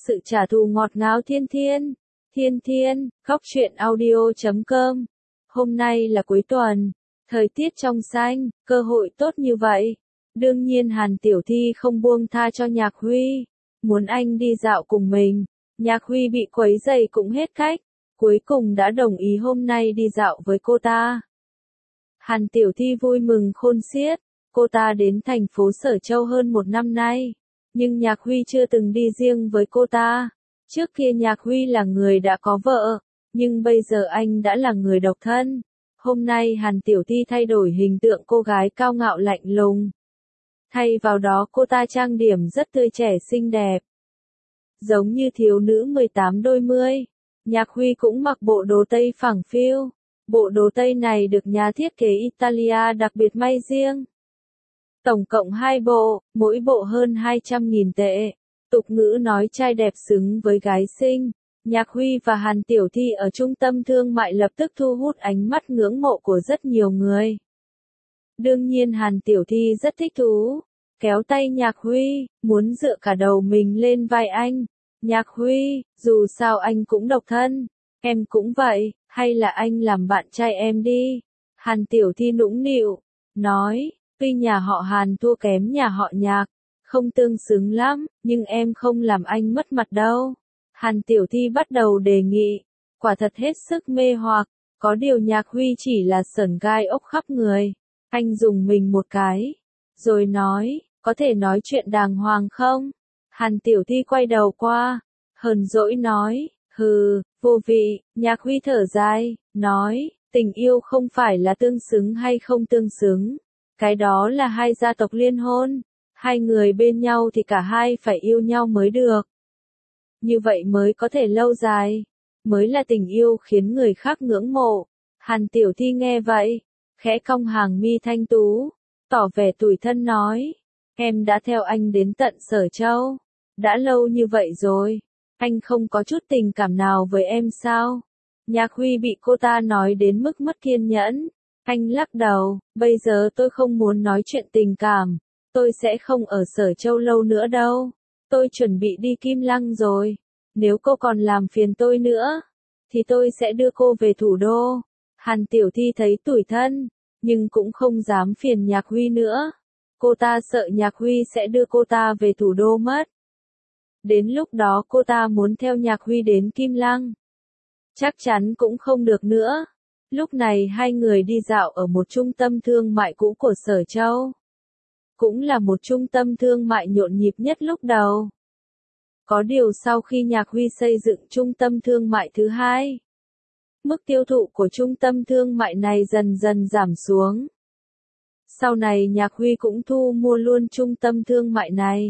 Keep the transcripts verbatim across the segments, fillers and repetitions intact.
sự trả thù ngọt ngào thiên thiên. Thiên thiên, khóc chuyện audio chấm com. Hôm nay là cuối tuần, thời tiết trong xanh, cơ hội tốt như vậy. Đương nhiên Hàn Tiểu Thi không buông tha cho Nhạc Huy, muốn anh đi dạo cùng mình. Nhạc Huy bị quấy rầy cũng hết cách, cuối cùng đã đồng ý hôm nay đi dạo với cô ta. Hàn Tiểu Thi vui mừng khôn xiết, cô ta đến thành phố Sở Châu hơn một năm nay, nhưng Nhạc Huy chưa từng đi riêng với cô ta. Trước kia Nhạc Huy là người đã có vợ, nhưng bây giờ anh đã là người độc thân. Hôm nay Hàn Tiểu Thi thay đổi hình tượng cô gái cao ngạo lạnh lùng. Thay vào đó cô ta trang điểm rất tươi trẻ xinh đẹp, giống như thiếu nữ mười tám đôi mươi. Nhạc Huy cũng mặc bộ đồ tây phẳng phiu. Bộ đồ tây này được nhà thiết kế Italia đặc biệt may riêng. Tổng cộng hai bộ, mỗi bộ hơn hai trăm nghìn tệ. Tục ngữ nói trai đẹp xứng với gái xinh. Nhạc Huy và Hàn Tiểu Thi ở trung tâm thương mại lập tức thu hút ánh mắt ngưỡng mộ của rất nhiều người. Đương nhiên Hàn Tiểu Thi rất thích thú, kéo tay Nhạc Huy, muốn dựa cả đầu mình lên vai anh. Nhạc Huy, dù sao anh cũng độc thân, em cũng vậy, hay là anh làm bạn trai em đi. Hàn Tiểu Thi nũng nịu, nói, tuy nhà họ Hàn thua kém nhà họ Nhạc, không tương xứng lắm, nhưng em không làm anh mất mặt đâu. Hàn Tiểu Thi bắt đầu đề nghị, quả thật hết sức mê hoặc, có điều Nhạc Huy chỉ là sởn gai ốc khắp người. Anh dùng mình một cái, rồi nói, có thể nói chuyện đàng hoàng không? Hàn Tiểu Thi quay đầu qua, hờn dỗi nói, hừ, vô vị. Nhạc Huy thở dài, nói, tình yêu không phải là tương xứng hay không tương xứng. Cái đó là hai gia tộc liên hôn, hai người bên nhau thì cả hai phải yêu nhau mới được. Như vậy mới có thể lâu dài, mới là tình yêu khiến người khác ngưỡng mộ. Hàn Tiểu Thi nghe vậy, khẽ cong hàng mi thanh tú, tỏ vẻ tủi thân nói, em đã theo anh đến tận Sở Châu, đã lâu như vậy rồi, anh không có chút tình cảm nào với em sao? Nhạc Huy bị cô ta nói đến mức mất kiên nhẫn, anh lắc đầu, bây giờ tôi không muốn nói chuyện tình cảm, tôi sẽ không ở Sở Châu lâu nữa đâu, tôi chuẩn bị đi Kim Lăng rồi, nếu cô còn làm phiền tôi nữa, thì tôi sẽ đưa cô về thủ đô. Hàn Tiểu Thi thấy tủi thân, nhưng cũng không dám phiền Nhạc Huy nữa. Cô ta sợ Nhạc Huy sẽ đưa cô ta về thủ đô mất. Đến lúc đó cô ta muốn theo Nhạc Huy đến Kim Lăng, chắc chắn cũng không được nữa. Lúc này hai người đi dạo ở một trung tâm thương mại cũ của Sở Châu. Cũng là một trung tâm thương mại nhộn nhịp nhất lúc đầu. Có điều sau khi Nhạc Huy xây dựng trung tâm thương mại thứ hai, mức tiêu thụ của trung tâm thương mại này dần dần giảm xuống. Sau này Nhạc Huy cũng thu mua luôn trung tâm thương mại này.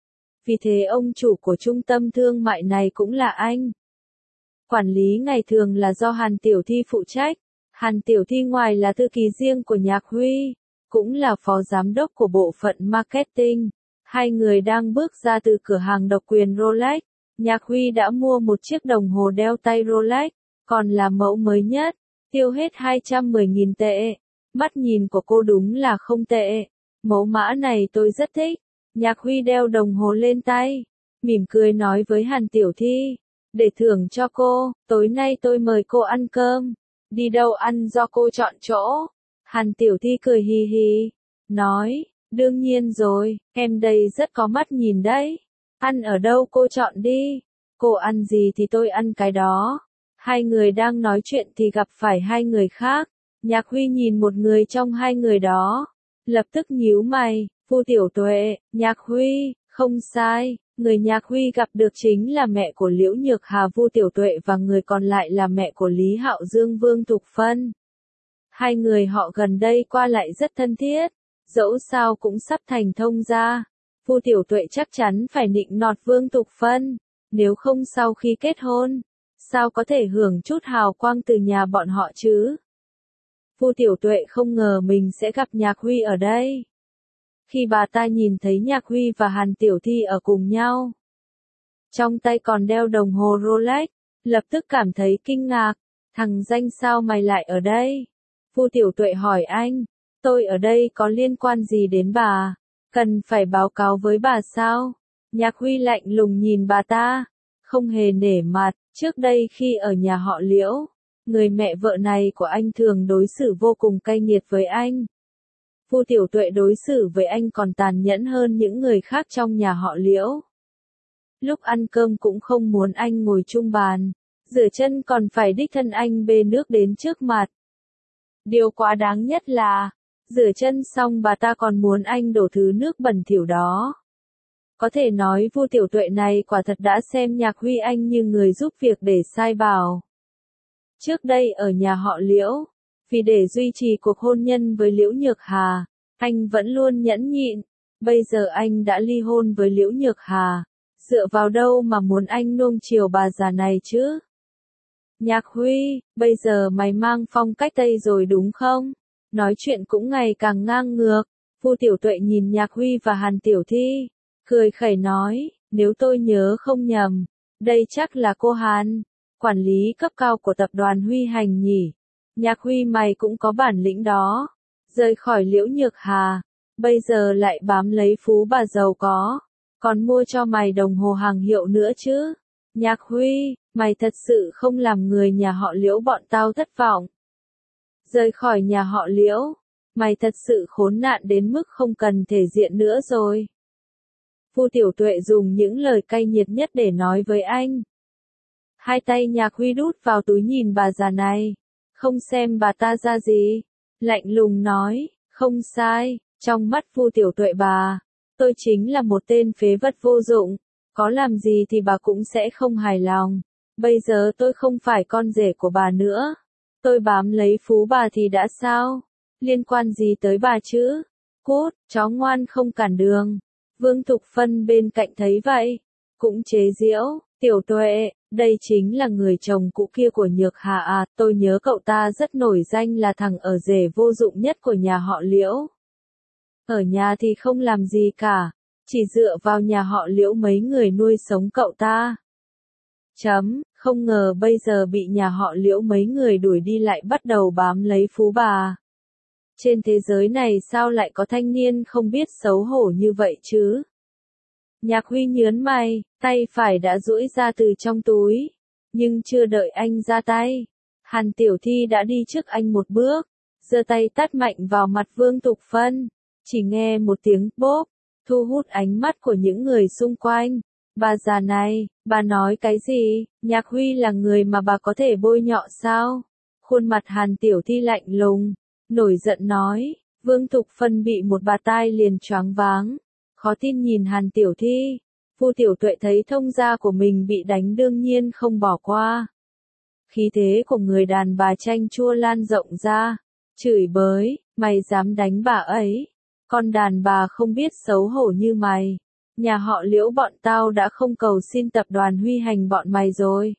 Vì thế ông chủ của trung tâm thương mại này cũng là anh. Quản lý ngày thường là do Hàn Tiểu Thi phụ trách. Hàn Tiểu Thi ngoài là thư ký riêng của Nhạc Huy, cũng là phó giám đốc của bộ phận marketing. Hai người đang bước ra từ cửa hàng độc quyền Rolex. Nhạc Huy đã mua một chiếc đồng hồ đeo tay Rolex, còn là mẫu mới nhất, tiêu hết hai trăm mười nghìn tệ. Mắt nhìn của cô đúng là không tệ. Mẫu mã này tôi rất thích. Nhạc Huy đeo đồng hồ lên tay, mỉm cười nói với Hàn Tiểu Thi, để thưởng cho cô, tối nay tôi mời cô ăn cơm. Đi đâu ăn do cô chọn chỗ. Hàn Tiểu Thi cười hì hì, nói, đương nhiên rồi, em đây rất có mắt nhìn đấy. Ăn ở đâu cô chọn đi. Cô ăn gì thì tôi ăn cái đó. Hai người đang nói chuyện thì gặp phải hai người khác. Nhạc Huy nhìn một người trong hai người đó, lập tức nhíu mày, Vu Tiểu Tuệ. Nhạc Huy, không sai, người Nhạc Huy gặp được chính là mẹ của Liễu Nhược Hà Vu Tiểu Tuệ và người còn lại là mẹ của Lý Hạo Dương Vương Thục Phân. Hai người họ gần đây qua lại rất thân thiết, dẫu sao cũng sắp thành thông gia. Vu Tiểu Tuệ chắc chắn phải nịnh nọt Vương Thục Phân, nếu không sau khi kết hôn, sao có thể hưởng chút hào quang từ nhà bọn họ chứ? Vu Tiểu Tuệ không ngờ mình sẽ gặp Nhạc Huy ở đây. Khi bà ta nhìn thấy Nhạc Huy và Hàn Tiểu Thi ở cùng nhau, trong tay còn đeo đồng hồ Rolex, lập tức cảm thấy kinh ngạc, thằng danh sao mày lại ở đây? Vu Tiểu Tuệ hỏi anh, tôi ở đây có liên quan gì đến bà? Cần phải báo cáo với bà sao? Nhạc Huy lạnh lùng nhìn bà ta, không hề nể mặt, trước đây khi ở nhà họ Liễu, người mẹ vợ này của anh thường đối xử vô cùng cay nghiệt với anh. Vu Tiểu Tuệ đối xử với anh còn tàn nhẫn hơn những người khác trong nhà họ Liễu. Lúc ăn cơm cũng không muốn anh ngồi chung bàn, rửa chân còn phải đích thân anh bê nước đến trước mặt. Điều quá đáng nhất là, rửa chân xong bà ta còn muốn anh đổ thứ nước bẩn thỉu đó. Có thể nói Vu Tiểu Tuệ này quả thật đã xem Nhạc Huy Anh như người giúp việc để sai bảo. Trước đây ở nhà họ Liễu, vì để duy trì cuộc hôn nhân với Liễu Nhược Hà, anh vẫn luôn nhẫn nhịn. Bây giờ anh đã ly hôn với Liễu Nhược Hà, dựa vào đâu mà muốn anh nuông chiều bà già này chứ? Nhạc Huy, bây giờ mày mang phong cách Tây rồi đúng không? Nói chuyện cũng ngày càng ngang ngược. Vu Tiểu Tuệ nhìn Nhạc Huy và Hàn Tiểu Thi, cười khẩy nói, nếu tôi nhớ không nhầm, đây chắc là cô Hàn, quản lý cấp cao của tập đoàn Huy Hành nhỉ. Nhạc Huy mày cũng có bản lĩnh đó, rời khỏi Liễu Nhược Hà, bây giờ lại bám lấy phú bà giàu có, còn mua cho mày đồng hồ hàng hiệu nữa chứ. Nhạc Huy, mày thật sự không làm người nhà họ Liễu bọn tao thất vọng. Rời khỏi nhà họ Liễu, mày thật sự khốn nạn đến mức không cần thể diện nữa rồi. Vu Tiểu Tuệ dùng những lời cay nghiệt nhất để nói với anh. Hai tay Nhạc Huy đút vào túi nhìn bà già này, không xem bà ta ra gì, lạnh lùng nói, không sai, trong mắt Vu Tiểu Tuệ bà, tôi chính là một tên phế vật vô dụng, có làm gì thì bà cũng sẽ không hài lòng. Bây giờ tôi không phải con rể của bà nữa, tôi bám lấy phú bà thì đã sao, liên quan gì tới bà chứ? Cút, chó ngoan không cản đường. Vương Thục Phân bên cạnh thấy vậy, cũng chế giễu, Tiểu Tuệ, đây chính là người chồng cũ kia của Nhược Hà à, tôi nhớ cậu ta rất nổi danh là thằng ở rể vô dụng nhất của nhà họ Liễu. Ở nhà thì không làm gì cả, chỉ dựa vào nhà họ Liễu mấy người nuôi sống cậu ta. Chấm, không ngờ bây giờ bị nhà họ Liễu mấy người đuổi đi lại bắt đầu bám lấy phú bà. Trên thế giới này sao lại có thanh niên không biết xấu hổ như vậy chứ? Nhạc Huy nhớn mày, tay phải đã duỗi ra từ trong túi. Nhưng chưa đợi anh ra tay, Hàn Tiểu Thi đã đi trước anh một bước, giơ tay tát mạnh vào mặt Vương Thục Phân. Chỉ nghe một tiếng bốp, thu hút ánh mắt của những người xung quanh. Bà già này, bà nói cái gì? Nhạc Huy là người mà bà có thể bôi nhọ sao? Khuôn mặt Hàn Tiểu Thi lạnh lùng, nổi giận nói. Vương Thục Phân bị một bà tai liền choáng váng, khó tin nhìn Hàn Tiểu Thi. Vu Tiểu Tuệ thấy thông gia của mình bị đánh đương nhiên không bỏ qua. Khí thế của người đàn bà chanh chua lan rộng ra, chửi bới, mày dám đánh bà ấy? Con đàn bà không biết xấu hổ như mày, nhà họ Liễu bọn tao đã không cầu xin tập đoàn Huy Hành bọn mày rồi.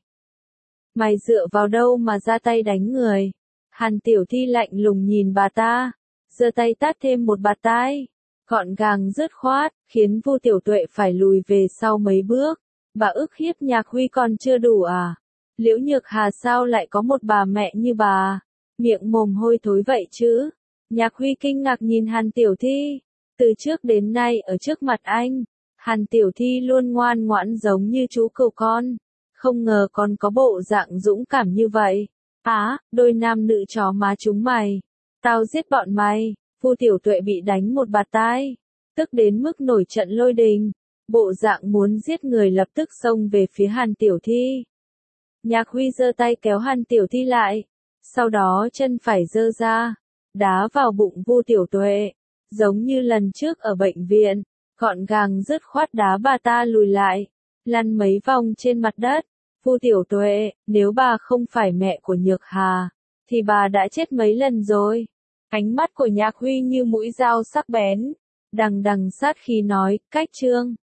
Mày dựa vào đâu mà ra tay đánh người? Hàn Tiểu Thi lạnh lùng nhìn bà ta, giơ tay tát thêm một bạt tai, gọn gàng dứt khoát, khiến Vu Tiểu Tuệ phải lùi về sau mấy bước. Bà ức hiếp Nhạc Huy còn chưa đủ à? Liễu Nhược Hà sao lại có một bà mẹ như bà? Miệng mồm hôi thối vậy chứ? Nhạc Huy kinh ngạc nhìn Hàn Tiểu Thi. Từ trước đến nay ở trước mặt anh, Hàn Tiểu Thi luôn ngoan ngoãn giống như chú cừu con. Không ngờ còn có bộ dạng dũng cảm như vậy. Á, đôi nam nữ chó má chúng mày. Tao giết bọn mày. Vu Tiểu Tuệ bị đánh một bạt tai, tức đến mức nổi trận lôi đình. Bộ dạng muốn giết người lập tức xông về phía Hàn Tiểu Thi. Nhạc Huy giơ tay kéo Hàn Tiểu Thi lại, sau đó chân phải giơ ra, đá vào bụng Vu Tiểu Tuệ, giống như lần trước ở bệnh viện, gọn gàng dứt khoát đá bà ta lùi lại, lăn mấy vòng trên mặt đất. Vu Tiểu Tuệ, nếu bà không phải mẹ của Nhược Hà, thì bà đã chết mấy lần rồi. Ánh mắt của Nhạc Huy như mũi dao sắc bén, đằng đằng sát khí nói, cách trương.